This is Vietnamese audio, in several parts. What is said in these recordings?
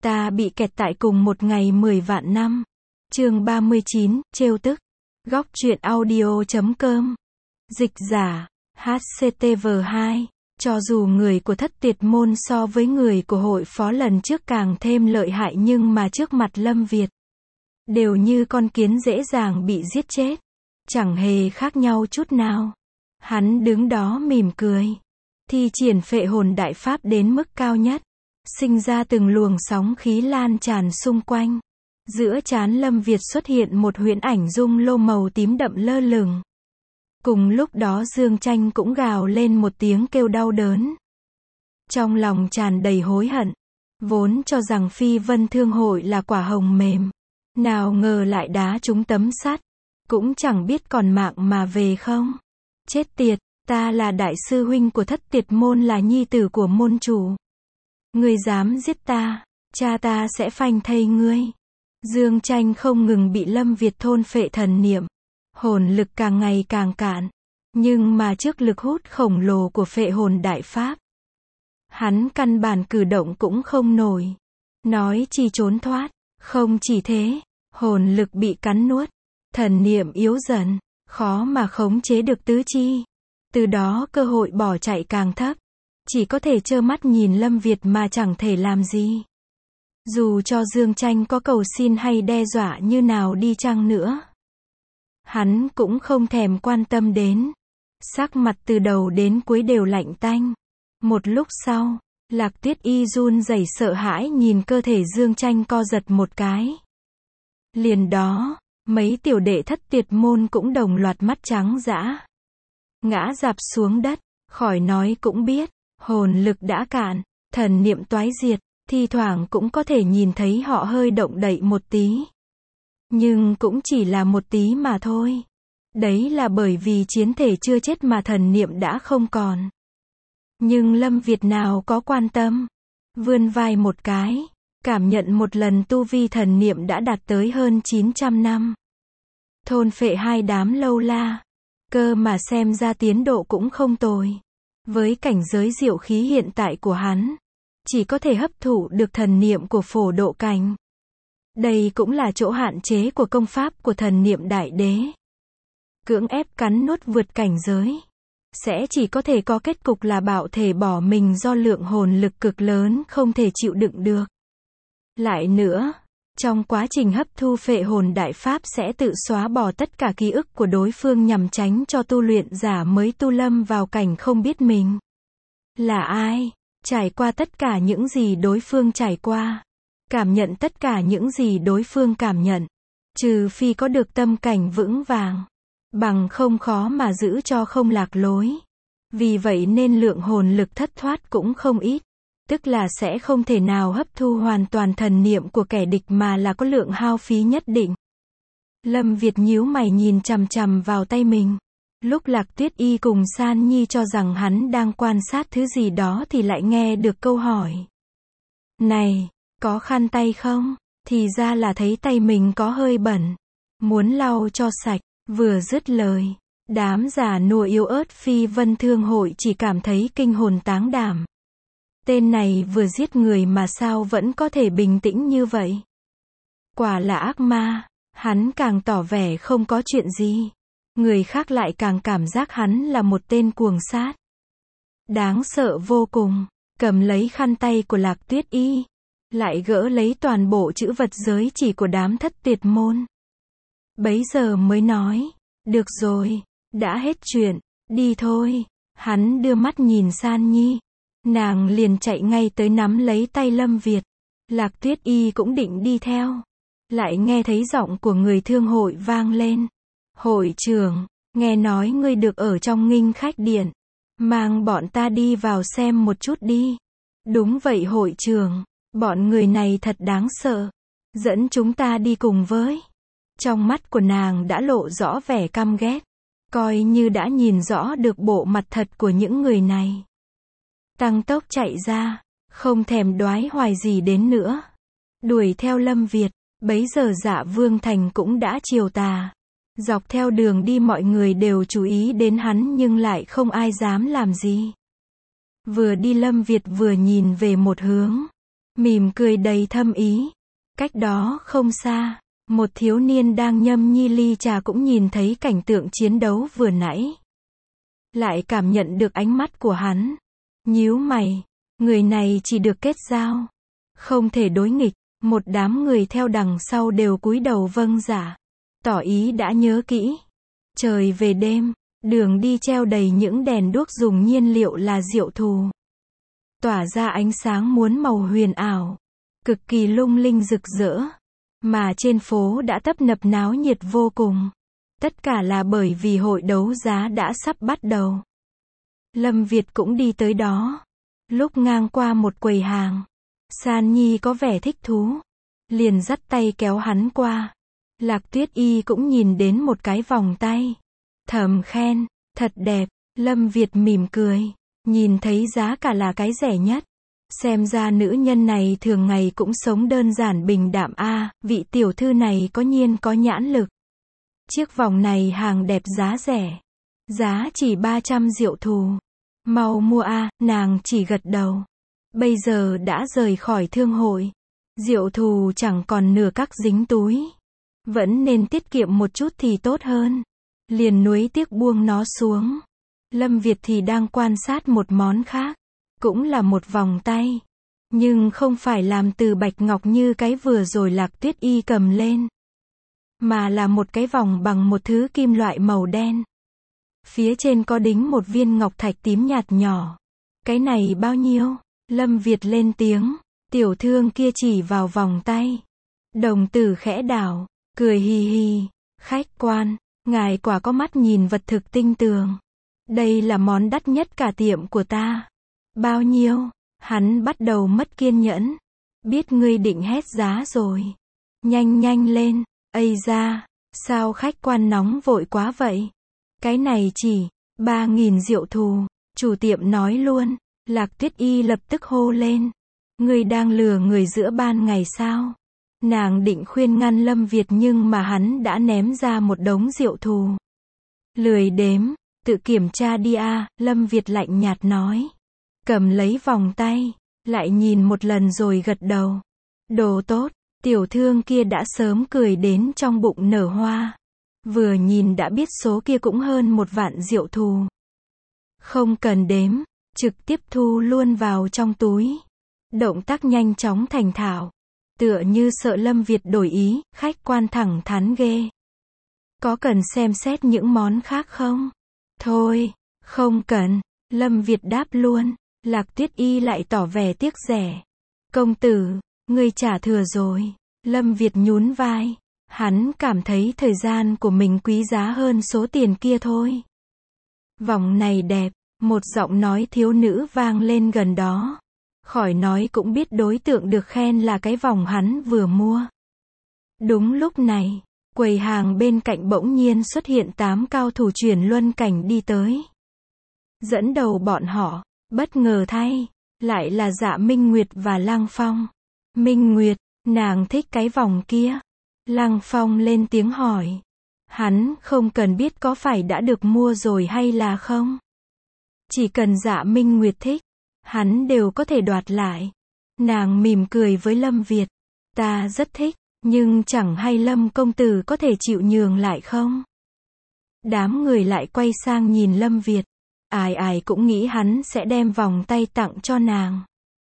Ta bị kẹt tại cùng một ngày 10 vạn năm. Chương 39, trêu tức. Góc truyện audio.com. Dịch giả, HCTV2. Cho dù người của Thất Tiệt Môn so với người của hội phó lần trước càng thêm lợi hại nhưng mà trước mặt Lâm Việt, đều như con kiến dễ dàng bị giết chết. Chẳng hề khác nhau chút nào. Hắn đứng đó mỉm cười. Thi triển phệ hồn đại pháp đến mức cao nhất. Sinh ra từng luồng sóng khí lan tràn xung quanh. Giữa trán Lâm Việt xuất hiện một huyễn ảnh dung lô màu tím đậm lơ lửng. Cùng lúc đó Dương Tranh cũng gào lên một tiếng kêu đau đớn. Trong lòng tràn đầy hối hận. Vốn cho rằng Phi Vân Thương Hội là quả hồng mềm. Nào ngờ lại đá trúng tấm sắt. Cũng chẳng biết còn mạng mà về không. Chết tiệt, ta là đại sư huynh của Thất Tiệt Môn, là nhi tử của môn chủ. Ngươi dám giết ta, cha ta sẽ phanh thây ngươi. Dương Tranh không ngừng bị Lâm Việt thôn phệ thần niệm. Hồn lực càng ngày càng cạn. Nhưng mà trước lực hút khổng lồ của phệ hồn đại pháp, hắn căn bản cử động cũng không nổi. Nói chi trốn thoát. Không chỉ thế, hồn lực bị cắn nuốt. Thần niệm yếu dần, khó mà khống chế được tứ chi. Từ đó cơ hội bỏ chạy càng thấp. Chỉ có thể trơ mắt nhìn Lâm Việt mà chẳng thể làm gì. Dù cho Dương Tranh có cầu xin hay đe dọa như nào đi chăng nữa, hắn cũng không thèm quan tâm đến. Sắc mặt từ đầu đến cuối đều lạnh tanh. Một lúc sau, Lạc Tuyết Y run rẩy sợ hãi nhìn cơ thể Dương Tranh co giật một cái. Liền đó, mấy tiểu đệ Thất Tiệt Môn cũng đồng loạt mắt trắng dã, ngã rạp xuống đất. Khỏi nói cũng biết, hồn lực đã cạn, thần niệm toái diệt. Thi thoảng cũng có thể nhìn thấy họ hơi động đậy một tí. Nhưng cũng chỉ là một tí mà thôi. Đấy là bởi vì chiến thể chưa chết mà thần niệm đã không còn. Nhưng Lâm Việt nào có quan tâm. Vươn vai một cái, cảm nhận một lần tu vi thần niệm đã đạt tới hơn 900 năm. Thôn phệ hai đám lâu la. Cơ mà xem ra tiến độ cũng không tồi. Với cảnh giới diệu khí hiện tại của hắn, chỉ có thể hấp thụ được thần niệm của phổ độ cảnh. Đây cũng là chỗ hạn chế của công pháp của thần niệm đại đế. Cưỡng ép cắn nuốt vượt cảnh giới, sẽ chỉ có thể có kết cục là bạo thể bỏ mình do lượng hồn lực cực lớn không thể chịu đựng được. Lại nữa, trong quá trình hấp thu phệ hồn đại pháp sẽ tự xóa bỏ tất cả ký ức của đối phương nhằm tránh cho tu luyện giả mới tu lâm vào cảnh không biết mình là ai, trải qua tất cả những gì đối phương trải qua, cảm nhận tất cả những gì đối phương cảm nhận. Trừ phi có được tâm cảnh vững vàng, bằng không khó mà giữ cho không lạc lối. Vì vậy nên lượng hồn lực thất thoát cũng không ít. Tức là sẽ không thể nào hấp thu hoàn toàn thần niệm của kẻ địch mà là có lượng hao phí nhất định. Lâm Việt nhíu mày nhìn chằm chằm vào tay mình. Lúc Lạc Tuyết Y cùng San Nhi cho rằng hắn đang quan sát thứ gì đó thì lại nghe được câu hỏi. Này, có khăn tay không? Thì ra là thấy tay mình có hơi bẩn. Muốn lau cho sạch. Vừa dứt lời, đám già nua yếu ớt Phi Vân Thương Hội chỉ cảm thấy kinh hồn táng đảm. Tên này vừa giết người mà sao vẫn có thể bình tĩnh như vậy? Quả là ác ma. Hắn càng tỏ vẻ không có chuyện gì. Người khác lại càng cảm giác hắn là một tên cuồng sát. Đáng sợ vô cùng. Cầm lấy khăn tay của Lạc Tuyết Y, lại gỡ lấy toàn bộ chữ vật giới chỉ của đám Thất Tiệt Môn. Bấy giờ mới nói, được rồi, đã hết chuyện, đi thôi. Hắn đưa mắt nhìn San Nhi. Nàng liền chạy ngay tới nắm lấy tay Lâm Việt. Lạc Tuyết Y cũng định đi theo. Lại nghe thấy giọng của người thương hội vang lên. Hội trưởng, nghe nói ngươi được ở trong Nghinh Khách Điện. Mang bọn ta đi vào xem một chút đi. Đúng vậy hội trưởng, bọn người này thật đáng sợ. Dẫn chúng ta đi cùng với. Trong mắt của nàng đã lộ rõ vẻ căm ghét. Coi như đã nhìn rõ được bộ mặt thật của những người này. Tăng tốc chạy ra, không thèm đoái hoài gì đến nữa. Đuổi theo Lâm Việt, bấy giờ Dạ Vương Thành cũng đã chiều tà. Dọc theo đường đi mọi người đều chú ý đến hắn nhưng lại không ai dám làm gì. Vừa đi Lâm Việt vừa nhìn về một hướng. mỉm cười đầy thâm ý. Cách đó không xa, một thiếu niên đang nhâm nhi ly trà cũng nhìn thấy cảnh tượng chiến đấu vừa nãy. Lại cảm nhận được ánh mắt của hắn. Nhíu mày, người này chỉ được kết giao, không thể đối nghịch. Một đám người theo đằng sau đều cúi đầu vâng dạ, tỏ ý đã nhớ kỹ. Trời về đêm, đường đi treo đầy những đèn đuốc dùng nhiên liệu là diệu thù, tỏa ra ánh sáng muôn màu huyền ảo, cực kỳ lung linh rực rỡ. Mà trên phố đã tấp nập náo nhiệt vô cùng. Tất cả là bởi vì hội đấu giá đã sắp bắt đầu. Lâm Việt cũng đi tới đó. Lúc ngang qua một quầy hàng, San Nhi có vẻ thích thú, liền dắt tay kéo hắn qua. Lạc Tuyết Y cũng nhìn đến một cái vòng tay, thầm khen, thật đẹp. Lâm Việt mỉm cười, nhìn thấy giá cả là cái rẻ nhất. Xem ra nữ nhân này thường ngày cũng sống đơn giản bình đạm a, vị tiểu thư này có nhiên có nhãn lực. Chiếc vòng này hàng đẹp giá rẻ, giá chỉ 300 diệu thù. Mau mua a, nàng chỉ gật đầu. Bây giờ đã rời khỏi thương hội, diệu thù chẳng còn nửa các dính túi. Vẫn nên tiết kiệm một chút thì tốt hơn. Liền nuối tiếc buông nó xuống. Lâm Việt thì đang quan sát một món khác. Cũng là một vòng tay, nhưng không phải làm từ bạch ngọc như cái vừa rồi Lạc Tuyết Y cầm lên, mà là một cái vòng bằng một thứ kim loại màu đen. Phía trên có đính một viên ngọc thạch tím nhạt nhỏ. Cái này bao nhiêu? Lâm Việt lên tiếng. Tiểu thương kia chỉ vào vòng tay. Đồng tử khẽ đảo, cười hì hì. Khách quan, ngài quả có mắt nhìn vật thực tinh tường. Đây là món đắt nhất cả tiệm của ta. Bao nhiêu? Hắn bắt đầu mất kiên nhẫn. Biết ngươi định hét giá rồi. Nhanh nhanh lên. Ây da, sao khách quan nóng vội quá vậy? Cái này chỉ 3.000 diệu thù. Chủ tiệm nói luôn. Lạc Tuyết Y lập tức hô lên. Ngươi đang lừa người giữa ban ngày sao? Nàng định khuyên ngăn Lâm Việt nhưng mà hắn đã ném ra một đống diệu thù. Lười đếm, tự kiểm tra đi a, Lâm Việt lạnh nhạt nói. Cầm lấy vòng tay, lại nhìn một lần rồi gật đầu. Đồ tốt, tiểu thương kia đã sớm cười đến trong bụng nở hoa. Vừa nhìn đã biết số kia cũng hơn 1 vạn diệu thù. Không cần đếm, trực tiếp thu luôn vào trong túi. Động tác nhanh chóng thành thạo. Tựa như sợ Lâm Việt đổi ý, khách quan thẳng thắn ghê. Có cần xem xét những món khác không? Thôi, không cần, Lâm Việt đáp luôn. Lạc Tuyết Y lại tỏ vẻ tiếc rẻ. Công tử, ngươi trả thừa rồi. Lâm Việt nhún vai. Hắn cảm thấy thời gian của mình quý giá hơn số tiền kia thôi. Vòng này đẹp, một giọng nói thiếu nữ vang lên gần đó. Khỏi nói cũng biết đối tượng được khen là cái vòng hắn vừa mua. Đúng lúc này, quầy hàng bên cạnh bỗng nhiên xuất hiện 8 cao thủ chuyển luân cảnh đi tới. Dẫn đầu bọn họ, bất ngờ thay, lại là Dạ Minh Nguyệt và Lăng Phong. Minh Nguyệt, nàng thích cái vòng kia. Lăng Phong lên tiếng hỏi. Hắn không cần biết có phải đã được mua rồi hay là không. Chỉ cần Dạ Minh Nguyệt thích, hắn đều có thể đoạt lại. Nàng mỉm cười với Lâm Việt. Ta rất thích, nhưng chẳng hay Lâm công tử có thể chịu nhường lại không? Đám người lại quay sang nhìn Lâm Việt. Ai ai cũng nghĩ hắn sẽ đem vòng tay tặng cho nàng.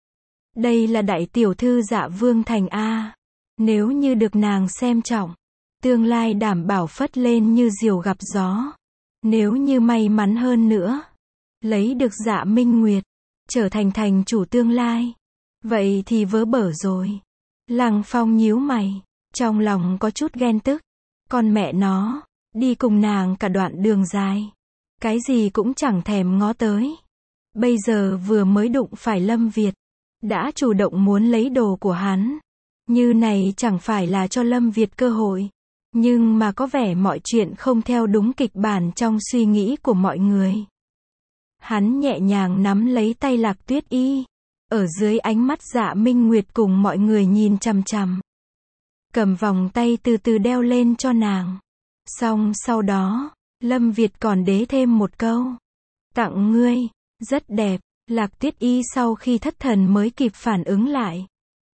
Đây là đại tiểu thư Dạ Vương Thành A. Nếu như được nàng xem trọng, tương lai đảm bảo phất lên như diều gặp gió. Nếu như may mắn hơn nữa, lấy được Dạ Minh Nguyệt, trở thành thành chủ tương lai, vậy thì vớ bở rồi. Lăng Phong nhíu mày, trong lòng có chút ghen tức. Con mẹ nó, đi cùng nàng cả đoạn đường dài, cái gì cũng chẳng thèm ngó tới. Bây giờ vừa mới đụng phải Lâm Việt, đã chủ động muốn lấy đồ của hắn. Như này chẳng phải là cho Lâm Việt cơ hội. Nhưng mà có vẻ mọi chuyện không theo đúng kịch bản trong suy nghĩ của mọi người. Hắn nhẹ nhàng nắm lấy tay Lạc Tuyết Y. Ở dưới ánh mắt Dạ Minh Nguyệt cùng mọi người nhìn chằm chằm. Cầm vòng tay từ từ đeo lên cho nàng. Xong sau đó, Lâm Việt còn đế thêm một câu. Tặng ngươi, rất đẹp. Lạc Tuyết Y sau khi thất thần mới kịp phản ứng lại.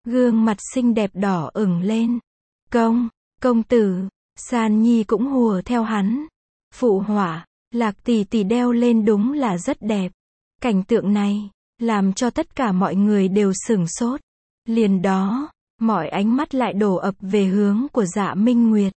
Gương mặt xinh đẹp đỏ ửng lên. Công tử, San Nhi cũng hùa theo hắn. Phụ họa, Lạc tỷ tỷ đeo lên đúng là rất đẹp. Cảnh tượng này, làm cho tất cả mọi người đều sửng sốt. Liền đó, mọi ánh mắt lại đổ ập về hướng của Dạ Minh Nguyệt.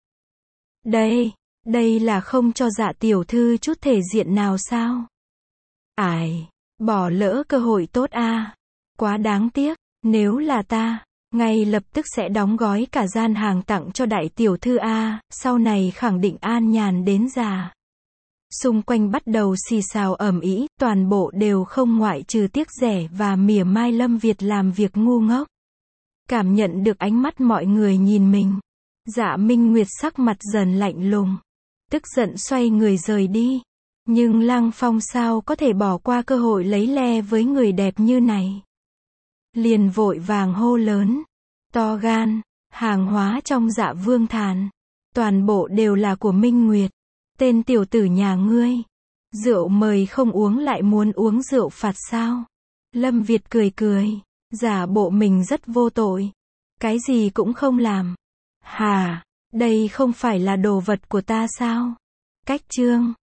Đây là không cho Dạ tiểu thư chút thể diện nào sao? Ải, bỏ lỡ cơ hội tốt a. Quá đáng tiếc, nếu là ta, ngay lập tức sẽ đóng gói cả gian hàng tặng cho đại tiểu thư a, sau này khẳng định an nhàn đến già. Xung quanh bắt đầu xì xào ầm ĩ, toàn bộ đều không ngoại trừ tiếc rẻ và mỉa mai Lâm Việt làm việc ngu ngốc. Cảm nhận được ánh mắt mọi người nhìn mình, Dạ Minh Nguyệt sắc mặt dần lạnh lùng, tức giận xoay người rời đi. Nhưng Lăng Phong sao có thể bỏ qua cơ hội lấy le với người đẹp như này. Liền vội vàng hô lớn, to gan, hàng hóa trong Dạ Vương Thàn, toàn bộ đều là của Minh Nguyệt. Tên tiểu tử nhà ngươi, rượu mời không uống lại muốn uống rượu phạt sao? Lâm Việt cười, giả bộ mình rất vô tội, cái gì cũng không làm. Hà, đây không phải là đồ vật của ta sao? Cách chương